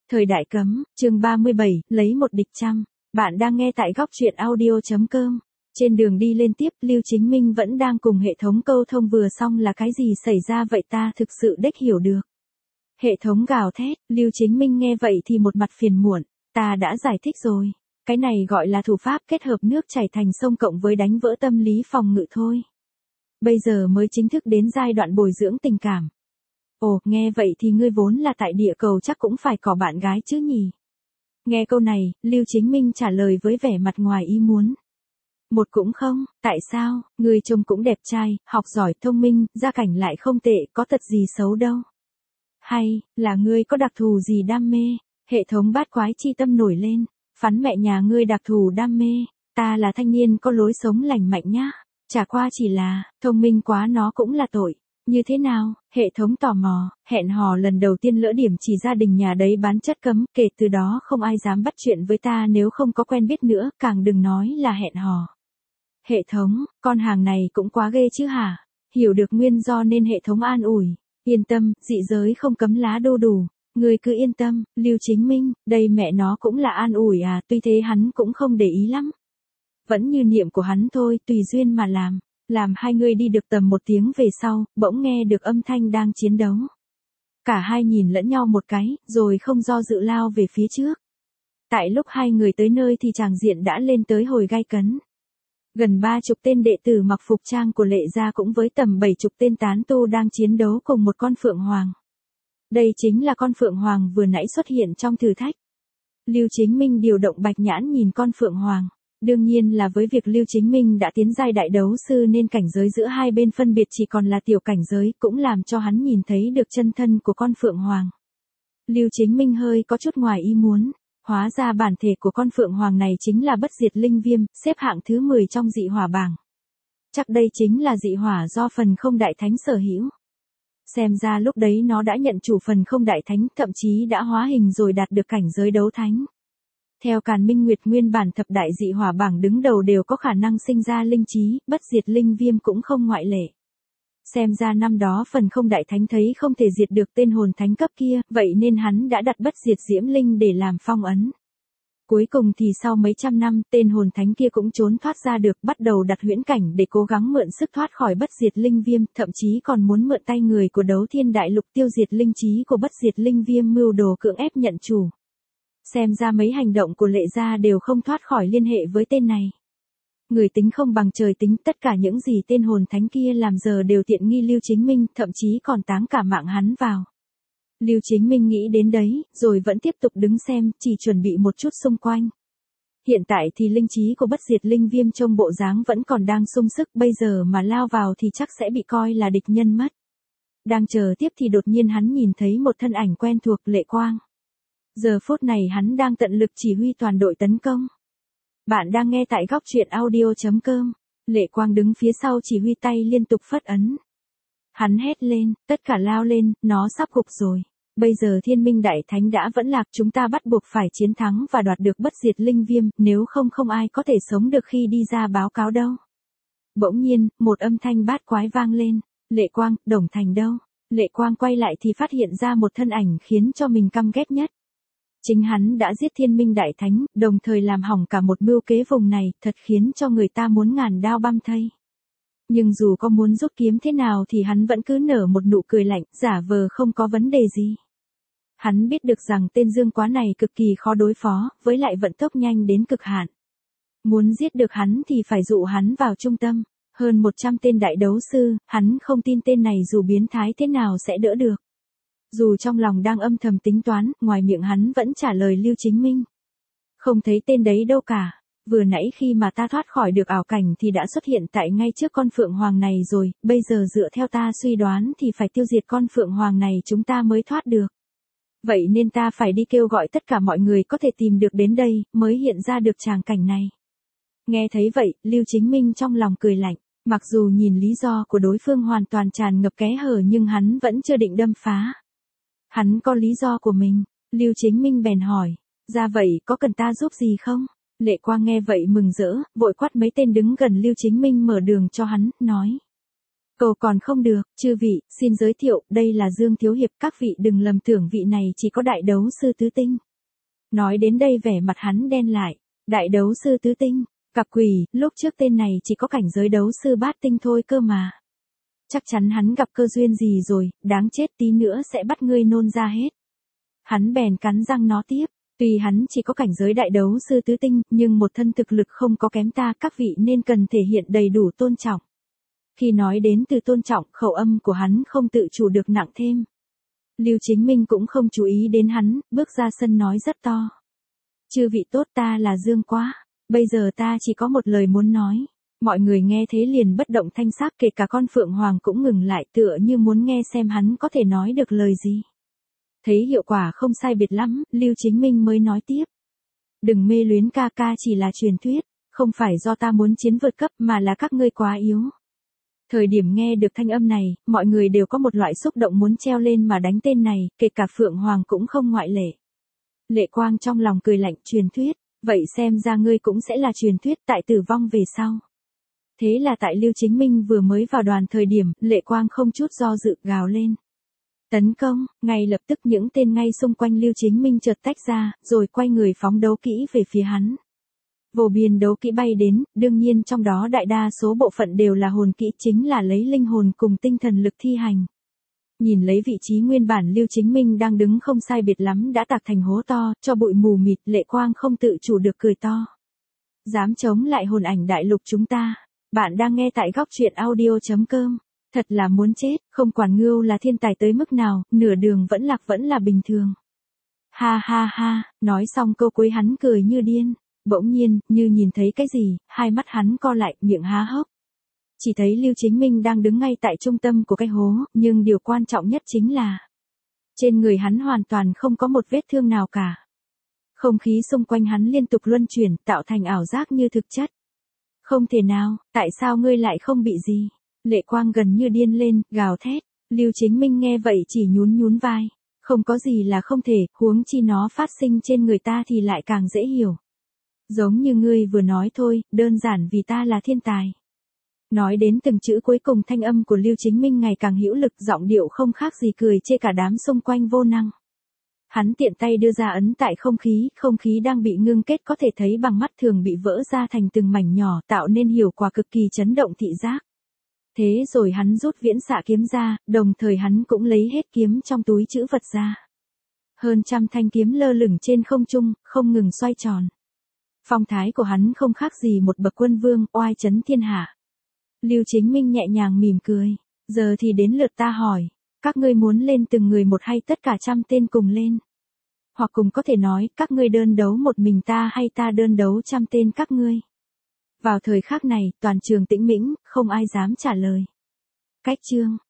Thời đại cấm, chương 37, lấy một địch trăm. Bạn đang nghe tại góc truyện audio.com. Trên đường đi lên tiếp, Lưu Chính Minh vẫn đang cùng hệ thống câu thông vừa xong là cái gì xảy ra vậy ta thực sự đếch hiểu được. Hệ thống gào thét, Lưu Chính Minh nghe vậy thì một mặt phiền muộn, ta đã giải thích rồi. Cái này gọi là thủ pháp kết hợp nước chảy thành sông cộng với đánh vỡ tâm lý phòng ngự thôi. Bây giờ mới chính thức đến giai đoạn bồi dưỡng tình cảm. Ồ, nghe vậy thì ngươi vốn là tại địa cầu chắc cũng phải có bạn gái chứ nhỉ? Nghe câu này, Lưu Chính Minh trả lời với vẻ mặt ngoài ý muốn. Một cũng không, tại sao, ngươi trông cũng đẹp trai, học giỏi, thông minh, gia cảnh lại không tệ, có tật gì xấu đâu. Hay, là ngươi có đặc thù gì đam mê? Hệ thống bát quái chi tâm nổi lên, phắn mẹ nhà ngươi đặc thù đam mê, ta là thanh niên có lối sống lành mạnh nhá. Chả qua chỉ là, thông minh quá nó cũng là tội. Như thế nào, hệ thống tò mò, hẹn hò lần đầu tiên lỡ điểm chỉ gia đình nhà đấy bán chất cấm, kể từ đó không ai dám bắt chuyện với ta nếu không có quen biết nữa, càng đừng nói là hẹn hò. Hệ thống, con hàng này cũng quá ghê chứ hả? Hiểu được nguyên do nên hệ thống an ủi, yên tâm, dị giới không cấm lá đô đủ, người cứ yên tâm, Lưu Chính Minh, đây mẹ nó cũng là an ủi à, tuy thế hắn cũng không để ý lắm. Vẫn như niệm của hắn thôi, tùy duyên mà làm. Làm hai người đi được tầm 1 tiếng về sau, bỗng nghe được âm thanh đang chiến đấu. Cả hai nhìn lẫn nhau một cái, rồi không do dự lao về phía trước. Tại lúc hai người tới nơi thì tràng diện đã lên tới hồi gay cấn. Gần 30 tên đệ tử mặc phục trang của Lệ gia cũng với tầm 70 tên tán tu đang chiến đấu cùng một con phượng hoàng. Đây chính là con phượng hoàng vừa nãy xuất hiện trong thử thách. Lưu Chính Minh điều động bạch nhãn nhìn con phượng hoàng. Đương nhiên là với việc Lưu Chính Minh đã tiến giai đại đấu sư nên cảnh giới giữa hai bên phân biệt chỉ còn là tiểu cảnh giới, cũng làm cho hắn nhìn thấy được chân thân của con phượng hoàng. Lưu Chính Minh hơi có chút ngoài ý muốn, hóa ra bản thể của con phượng hoàng này chính là bất diệt linh viêm, xếp hạng thứ 10 trong dị hỏa bảng. Chắc đây chính là dị hỏa do phần không đại thánh sở hữu. Xem ra lúc đấy nó đã nhận chủ phần không đại thánh, thậm chí đã hóa hình rồi đạt được cảnh giới đấu thánh. Theo Càn Minh Nguyệt nguyên bản thập đại dị hỏa bảng đứng đầu đều có khả năng sinh ra linh trí, bất diệt linh viêm cũng không ngoại lệ. Xem ra năm đó phần không đại thánh thấy không thể diệt được tên hồn thánh cấp kia, vậy nên hắn đã đặt bất diệt diễm linh để làm phong ấn. Cuối cùng thì sau mấy trăm năm, tên hồn thánh kia cũng trốn thoát ra được, bắt đầu đặt huyễn cảnh để cố gắng mượn sức thoát khỏi bất diệt linh viêm, thậm chí còn muốn mượn tay người của Đấu Thiên Đại Lục tiêu diệt linh trí của bất diệt linh viêm, mưu đồ cưỡng ép nhận chủ. Xem ra mấy hành động của Lệ gia đều không thoát khỏi liên hệ với tên này. Người tính không bằng trời tính, tất cả những gì tên hồn thánh kia làm giờ đều tiện nghi Lưu Chính Minh, thậm chí còn táng cả mạng hắn vào. Lưu Chính Minh nghĩ đến đấy, rồi vẫn tiếp tục đứng xem, chỉ chuẩn bị một chút xung quanh. Hiện tại thì linh trí của bất diệt linh viêm trông bộ dáng vẫn còn đang sung sức, bây giờ mà lao vào thì chắc sẽ bị coi là địch nhân mất. Đang chờ tiếp thì đột nhiên hắn nhìn thấy một thân ảnh quen thuộc, Lệ Quang. Giờ phút này hắn đang tận lực chỉ huy toàn đội tấn công. Bạn đang nghe tại góc truyện audio.com. Lệ Quang đứng phía sau chỉ huy tay liên tục phất ấn. Hắn hét lên, tất cả lao lên, nó sắp gục rồi. Bây giờ Thiên Minh Đại Thánh đã vẫn lạc, chúng ta bắt buộc phải chiến thắng và đoạt được bất diệt linh viêm, nếu không ai có thể sống được khi đi ra báo cáo đâu. Bỗng nhiên, một âm thanh bát quái vang lên. Lệ Quang, Đồng Thành đâu? Lệ Quang quay lại thì phát hiện ra một thân ảnh khiến cho mình căm ghét nhất. Chính hắn đã giết Thiên Minh Đại Thánh, đồng thời làm hỏng cả một mưu kế vùng này, thật khiến cho người ta muốn ngàn đao băm thây. Nhưng dù có muốn rút kiếm thế nào thì hắn vẫn cứ nở một nụ cười lạnh, giả vờ không có vấn đề gì. Hắn biết được rằng tên Dương Quá này cực kỳ khó đối phó, với lại vận tốc nhanh đến cực hạn. Muốn giết được hắn thì phải dụ hắn vào trung tâm. Hơn 100 tên đại đấu sư, hắn không tin tên này dù biến thái thế nào sẽ đỡ được. Dù trong lòng đang âm thầm tính toán, ngoài miệng hắn vẫn trả lời Lưu Chính Minh. Không thấy tên đấy đâu cả. Vừa nãy khi mà ta thoát khỏi được ảo cảnh thì đã xuất hiện tại ngay trước con phượng hoàng này rồi, bây giờ dựa theo ta suy đoán thì phải tiêu diệt con phượng hoàng này chúng ta mới thoát được. Vậy nên ta phải đi kêu gọi tất cả mọi người có thể tìm được đến đây, mới hiện ra được tràng cảnh này. Nghe thấy vậy, Lưu Chính Minh trong lòng cười lạnh, mặc dù nhìn lý do của đối phương hoàn toàn tràn ngập kẽ hở nhưng hắn vẫn chưa định đâm phá. Hắn có lý do của mình, Lưu Chính Minh bèn hỏi, ra vậy có cần ta giúp gì không? Lệ Quang nghe vậy mừng rỡ, vội quát mấy tên đứng gần Lưu Chính Minh mở đường cho hắn, nói. Cầu còn không được, chư vị, xin giới thiệu, đây là Dương Thiếu Hiệp, các vị đừng lầm tưởng vị này chỉ có đại đấu sư tứ tinh. Nói đến đây vẻ mặt hắn đen lại, đại đấu sư tứ tinh, cặp quỷ, lúc trước tên này chỉ có cảnh giới đấu sư bát tinh thôi cơ mà. Chắc chắn hắn gặp cơ duyên gì rồi, đáng chết, tí nữa sẽ bắt ngươi nôn ra hết. Hắn bèn cắn răng nói tiếp, tuy hắn chỉ có cảnh giới đại đấu sư tứ tinh, nhưng một thân thực lực không có kém ta, các vị nên cần thể hiện đầy đủ tôn trọng. Khi nói đến từ tôn trọng, khẩu âm của hắn không tự chủ được nặng thêm. Lưu Chính Minh cũng không chú ý đến hắn, bước ra sân nói rất to. Chư vị tốt, ta là Dương Quá, bây giờ ta chỉ có một lời muốn nói. Mọi người nghe thế liền bất động thanh sắc, kể cả con Phượng Hoàng cũng ngừng lại, tựa như muốn nghe xem hắn có thể nói được lời gì. Thấy hiệu quả không sai biệt lắm, Lưu Chính Minh mới nói tiếp. Đừng mê luyến, ca ca chỉ là truyền thuyết, không phải do ta muốn chiến vượt cấp mà là các ngươi quá yếu. Thời điểm nghe được thanh âm này, mọi người đều có một loại xúc động muốn treo lên mà đánh tên này, kể cả Phượng Hoàng cũng không ngoại lệ. Lệ Quang trong lòng cười lạnh, truyền thuyết, vậy xem ra ngươi cũng sẽ là truyền thuyết tại tử vong về sau. Thế là tại Lưu Chính Minh vừa mới vào đoàn thời điểm, Lệ Quang không chút do dự gào lên. Tấn công, ngay lập tức những tên ngay xung quanh Lưu Chính Minh chợt tách ra, rồi quay người phóng đấu kỹ về phía hắn. Vô biên đấu kỹ bay đến, đương nhiên trong đó đại đa số bộ phận đều là hồn kỹ, chính là lấy linh hồn cùng tinh thần lực thi hành. Nhìn lấy vị trí nguyên bản Lưu Chính Minh đang đứng không sai biệt lắm đã tạc thành hố to, cho bụi mù mịt, Lệ Quang không tự chủ được cười to. Dám chống lại hồn ảnh đại lục chúng ta. Bạn đang nghe tại góc truyện audio.com. Thật là muốn chết, không quản Ngưu là thiên tài tới mức nào, nửa đường vẫn là bình thường. Ha ha ha, nói xong câu cuối hắn cười như điên. Bỗng nhiên, như nhìn thấy cái gì, hai mắt hắn co lại, miệng há hốc. Chỉ thấy Lưu Chính Minh đang đứng ngay tại trung tâm của cái hố, nhưng điều quan trọng nhất chính là trên người hắn hoàn toàn không có một vết thương nào cả. Không khí xung quanh hắn liên tục luân chuyển, tạo thành ảo giác như thực chất. Không thể nào, tại sao ngươi lại không bị gì? Lệ Quang gần như điên lên, gào thét. Lưu Chính Minh nghe vậy chỉ nhún nhún vai. Không có gì là không thể, huống chi nó phát sinh trên người ta thì lại càng dễ hiểu. Giống như ngươi vừa nói thôi, đơn giản vì ta là thiên tài. Nói đến từng chữ cuối cùng, thanh âm của Lưu Chính Minh ngày càng hữu lực, giọng điệu không khác gì cười chê cả đám xung quanh vô năng. Hắn tiện tay đưa ra ấn tại không khí đang bị ngưng kết có thể thấy bằng mắt thường bị vỡ ra thành từng mảnh nhỏ, tạo nên hiệu quả cực kỳ chấn động thị giác. Thế rồi hắn rút viễn xạ kiếm ra, đồng thời hắn cũng lấy hết kiếm trong túi trữ vật ra. Hơn trăm thanh kiếm lơ lửng trên không trung, không ngừng xoay tròn. Phong thái của hắn không khác gì một bậc quân vương, oai chấn thiên hạ. Lưu Chính Minh nhẹ nhàng mỉm cười. Giờ thì đến lượt ta hỏi. Các ngươi muốn lên từng người một hay tất cả trăm tên cùng lên? Hoặc cùng có thể nói, các ngươi đơn đấu một mình ta hay ta đơn đấu trăm tên các ngươi? Vào thời khắc này, toàn trường tĩnh mĩnh, không ai dám trả lời. Cách chương.